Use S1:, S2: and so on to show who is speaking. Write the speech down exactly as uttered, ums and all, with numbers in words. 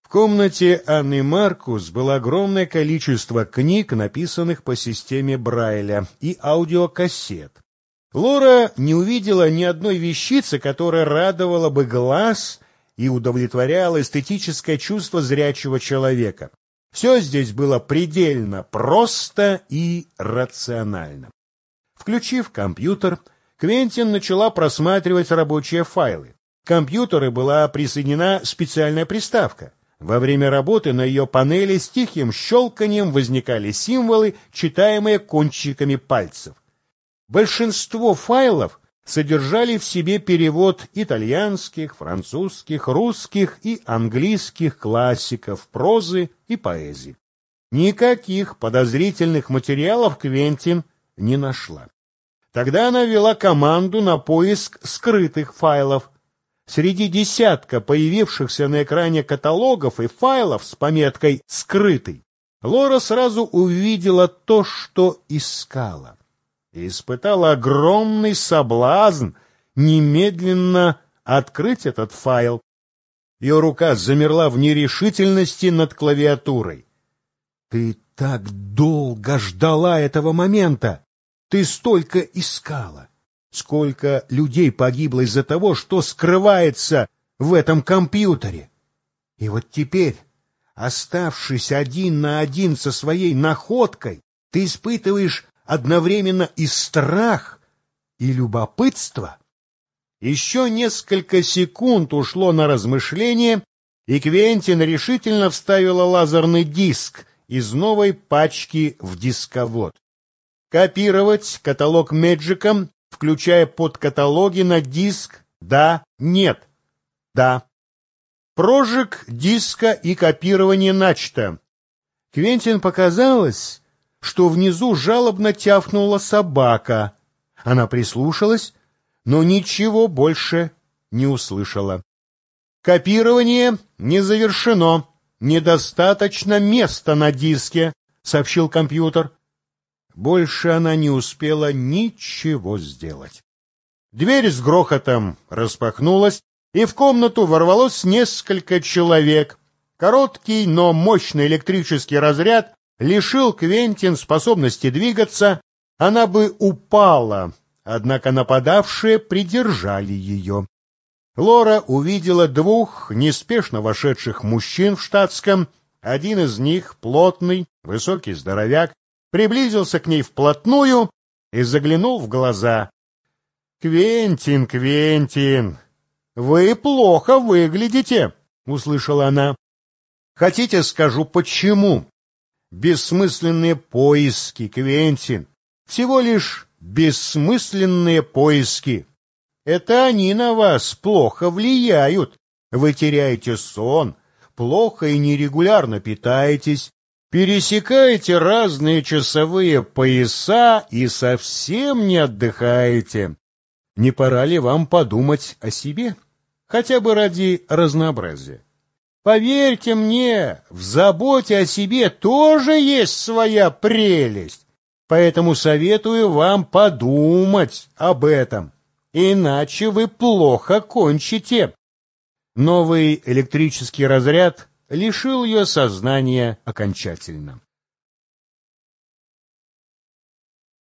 S1: комнате Анны Маркус было огромное количество книг, написанных по системе Брайля, и аудиокассет. Лора не увидела ни одной вещицы, которая радовала бы глаз и удовлетворяла эстетическое чувство зрячего человека. Все здесь было предельно просто и рационально. Включив компьютер, Квентин начала просматривать рабочие файлы. К компьютеру была присоединена специальная приставка. Во время работы на ее панели с тихим щелканием возникали символы, читаемые кончиками пальцев. Большинство файлов содержали в себе перевод итальянских, французских, русских и английских классиков прозы и поэзии. Никаких подозрительных материалов Квентин не нашла. Тогда она ввела команду на поиск скрытых файлов. Среди десятка появившихся на экране каталогов и файлов с пометкой «Скрытый» Лора сразу увидела то, что искала, и испытала огромный соблазн немедленно открыть этот файл. Ее рука замерла в нерешительности над клавиатурой. «Ты так долго ждала этого момента! Ты столько искала! Сколько людей погибло из-за того, что скрывается в этом компьютере! И вот теперь, оставшись один на один со своей находкой, ты испытываешь одновременно и страх, и любопытство». Еще несколько секунд ушло на размышление, и Квентин решительно вставила лазерный диск из новой пачки в дисковод. Копировать каталог Мэджиком, включая подкаталоги на диск «Да», «Нет», «Да». Прожиг диска и копирование начато. Квентин показалось, что внизу жалобно тявкнула собака. Она прислушалась, но ничего больше не услышала. «Копирование не завершено. Недостаточно места на диске», — сообщил компьютер. Больше она не успела ничего сделать. Дверь с грохотом распахнулась, и в комнату ворвалось несколько человек. Короткий, но мощный электрический разряд лишил Квентин способности двигаться. Она бы упала, однако нападавшие придержали ее. Лора увидела двух неспешно вошедших мужчин в штатском. Один из них, плотный, высокий здоровяк, приблизился к ней вплотную и заглянул в глаза. «Квентин, Квентин, вы плохо выглядите», — услышала она. «Хотите, скажу, почему? Бессмысленные поиски, Квентин, всего лишь бессмысленные поиски. Это они на вас плохо влияют. Вы теряете сон, плохо и нерегулярно питаетесь, пересекаете разные часовые пояса и совсем не отдыхаете. Не пора ли вам подумать о себе? Хотя бы ради разнообразия. Поверьте мне, в заботе о себе тоже есть своя прелесть. Поэтому советую вам подумать об этом, иначе вы плохо кончите». Новый электрический разряд лишил ее сознания окончательно.